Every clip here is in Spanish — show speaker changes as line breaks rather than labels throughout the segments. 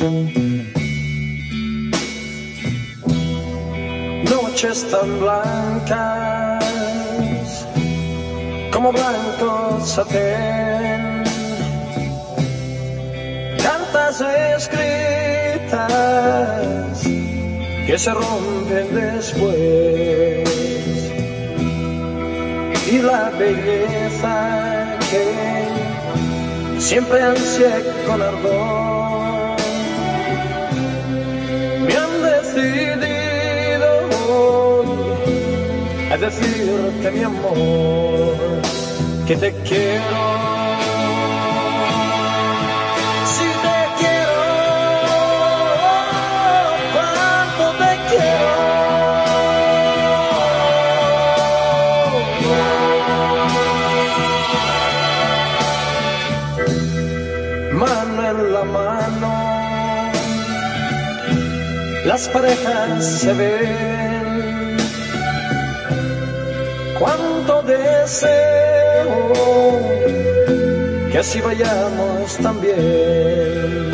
Noches tan blancas como blanco satén, cartas escritas que se rompen después, y la belleza que siempre ansié con ardor, me han decidido hoy a decirte, mi amor, que te quiero. Si te quiero, cuánto te quiero. Mano en la mano, las parejas se ven. Cuánto deseo que así vayamos también.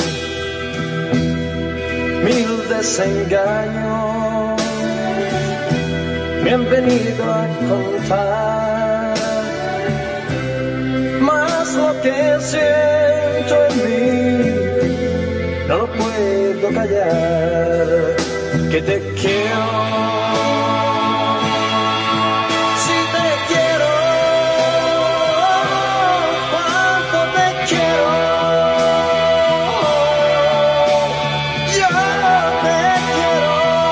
Mil desengaños me han venido a contar, mas lo que siento en mí no lo puedo callar, que te quiero. Si te quiero, cuánto te quiero. Yo te quiero.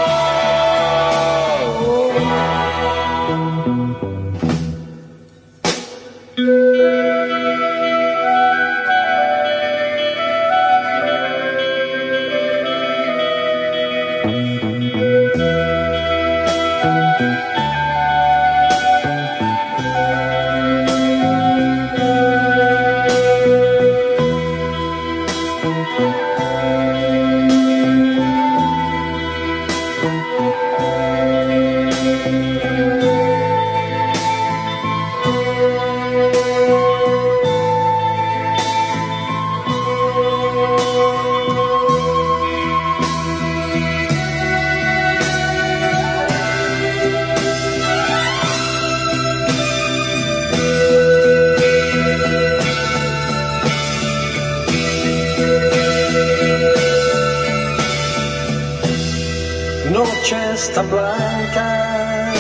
Noches tan blancas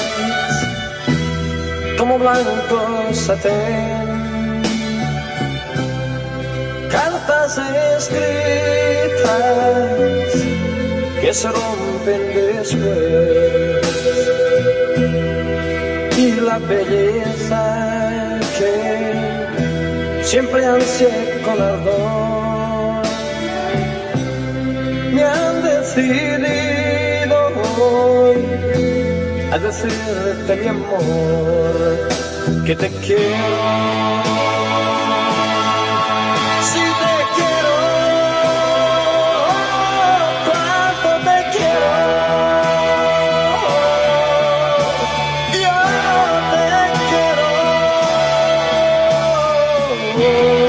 como blanco satén, cartas escritas que se rompen después, y la belleza que siempre ansié con ardor, me han decidido hoy a decirte, mi amor, que te quiero. Si te quiero, cuánto te quiero. Yo te quiero.